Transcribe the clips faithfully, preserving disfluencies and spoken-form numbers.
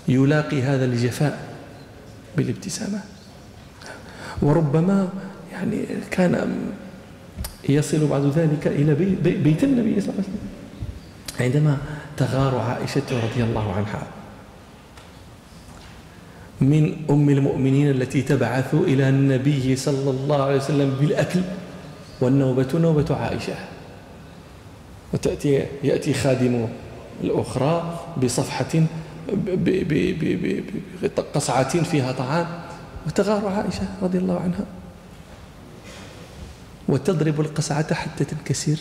يلاقي هذا الجفاء بالابتسامة. وربما يعني كان يصل بعد ذلك إلى بيت النبي صلى الله عليه وسلم عندما تغار عائشة رضي الله عنها من أم المؤمنين التي تبعث إلى النبي صلى الله عليه وسلم بالأكل، والنوبة نوبة عائشة، وتأتي يأتي خادم الأخرى بصفحة بقصعة فيها طعام، وتغار عائشة رضي الله عنها وتضرب القصعة حتى تنكسر،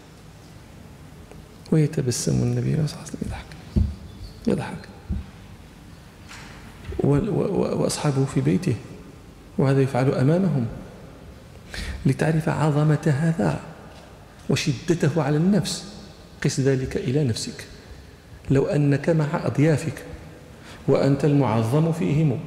ويتبسم النبي صلى الله عليه وسلم يضحك يضحك وأصحابه في بيته، وهذا يفعل أمامهم لتعرف عظمة هذا وشدته على النفس. قس ذلك إلى نفسك، لو أنك مع أضيافك وأنت المعظم فيهم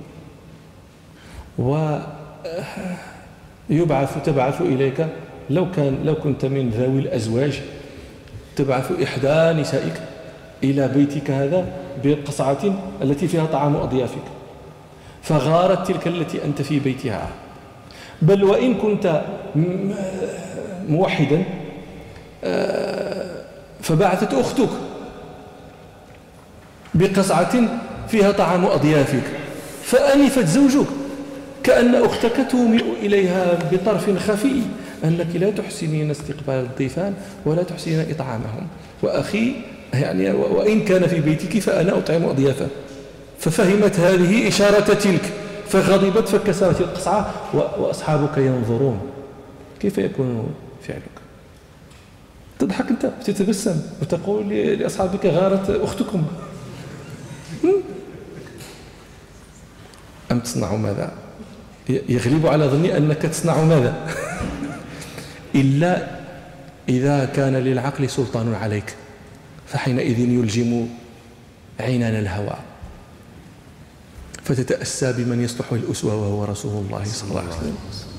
ويبعث تبعث إليك، لو كان لو كنت من ذوي الأزواج تبعث إحدى نسائك إلى بيتك هذا بقصعة التي فيها طعام أضيافك، فغارت تلك التي أنت في بيتها. بل وإن كنت موحدا فبعثت أختك بقصعة فيها طعام أضيافك، فأنفت زوجك كأن أختك تومئ إليها بطرف خفي أنك لا تحسنين استقبال الضيفان ولا تحسنين إطعامهم، وأخي يعني وإن كان في بيتك فأنا أطعم أضيافه. ففهمت هذه إشارة تلك فغضبت فكسرت القصعة، وأصحابك ينظرون. كيف يكون فعلك؟ تضحك أنت وتتبسم وتقول لأصحابك غارت أختكم، أم تصنع ماذا؟ يغلب على ظني أنك تصنع ماذا؟ إلا إذا كان للعقل سلطان عليك، فحينئذ يلجم عنان الهوى فتتأسى بمن يصلح الأسوة وهو رسول الله صلى الله عليه وسلم.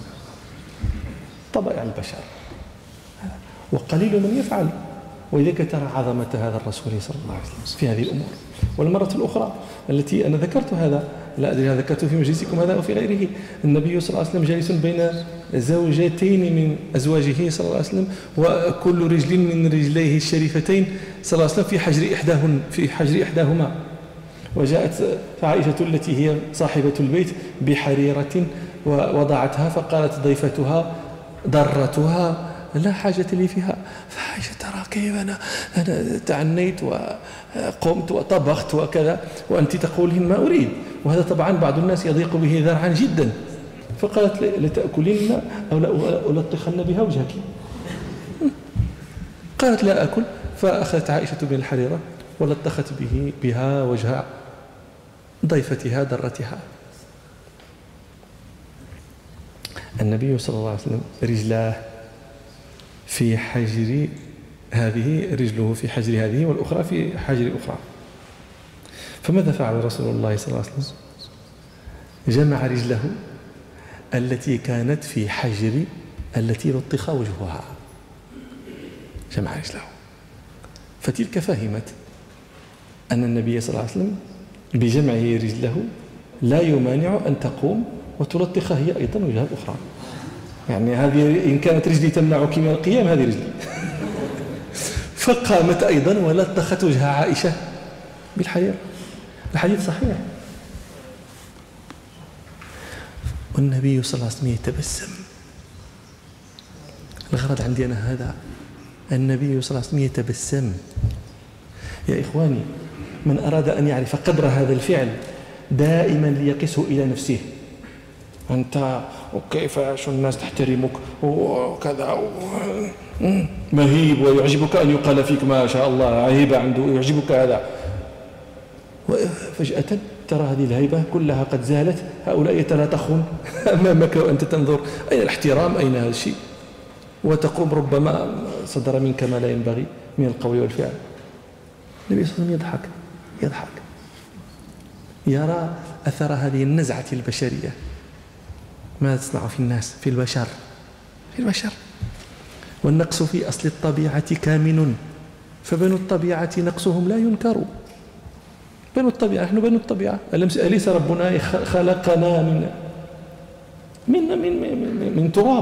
طبيعة البشر، وقليل من يفعل. ولذلك ترى عظمة هذا الرسول صلى الله عليه وسلم في هذه الأمور. والمرة الأخرى التي أنا ذكرت هذا، لا أدري هذا ذكرته في مجلسكم هذا أو في غيره، النبي صلى الله عليه وسلم جالس بين زوجتين من أزواجه صلى الله عليه وسلم، وكل رجل من رجليه الشريفتين صلى الله عليه وسلم في حجر إحداهن في حجر إحداهما. وجاءت عائشة التي هي صاحبة البيت بحريرة ووضعتها، فقالت ضيفتها ضرتها لا حاجة لي فيها. فعائشة ترى كيف أنا, أنا تعنيت وقمت وطبخت وكذا وأنت تقولين ما أريد. وهذا طبعا بعض الناس يضيق به ذرعا جدا. فقالت لتأكلين أو لا ألطخن بها وجهك؟ قالت لا أكل. فأخذت عائشة من الحريرة ولطخت به بها وجه ضيفتها ضرتها. النبي صلى الله عليه وسلم رجلاه في حجر هذه، رجله في حجر هذه والأخرى في حجر أخرى. فماذا فعل رسول الله صلى الله عليه وسلم؟ جمع رجله التي كانت في حجر التي لطخ وجهها، جمع رجله. فتلك فهمت أن النبي صلى الله عليه وسلم بجمعه رجله لا يمانع أن تقوم وتلطخ هي أيضا وجهها الأخرى. يعني هذه إن كانت رجلي تمنعك من القيام هذه رجلي. فقامت أيضا ولطخت وجه عائشة بالحرير. الحديث صحيح. والنبي صلى الله عليه وسلم يتبسم. الغرض عندي أنا هذا، النبي صلى الله عليه وسلم يتبسم. يا إخواني، من أراد أن يعرف قدر هذا الفعل دائما ليقسه إلى نفسه. أنت وكيف شو الناس تحترمك وكذا مهيب، ويعجبك أن يقال فيك ما شاء الله عيبة عنده، يعجبك هذا. وفجأة ترى هذه الهيبة كلها قد زالت، هؤلاء يتلاطخون أمامك وأنت تنظر. أين الاحترام؟ أين هذا الشيء؟ وتقوم ربما صدر منك ما لا ينبغي من القول والفعل. النبي صلى الله عليه وسلم يضحك يضحك يرى أثر هذه النزعة البشرية. ماذا تصنع في الناس، في البشر في البشر والنقص في أصل الطبيعة كامن، فبنو الطبيعة نقصهم لا ينكر. بنو الطبيعة، نحن بنو الطبيعة. أليس ربنا خلقنا من من من من, من تراب؟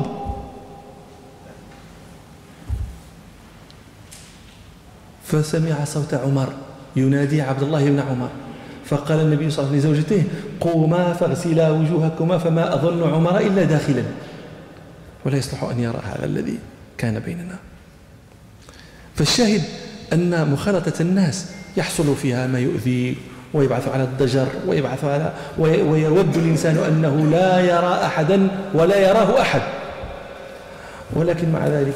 فسمع صوت عمر ينادي عبد الله بن عمر، فقال النبي صلى الله عليه وسلم لزوجته: قوما فاغسلا وجوهكما فما أظن عمر إلا داخلا. ولا يصلح أن يرى هذا الذي كان بيننا. فالشاهد أن مخالطة الناس يحصل فيها ما يؤذي، ويبعث على الضجر، ويبعث على ويود الإنسان أنه لا يرى أحدا ولا يراه أحد. ولكن مع ذلك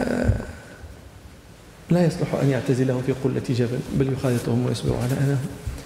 لا يصلح أن يعتزلهم في قلة جبل، بل يخالطهم ويصبر على أذاهم.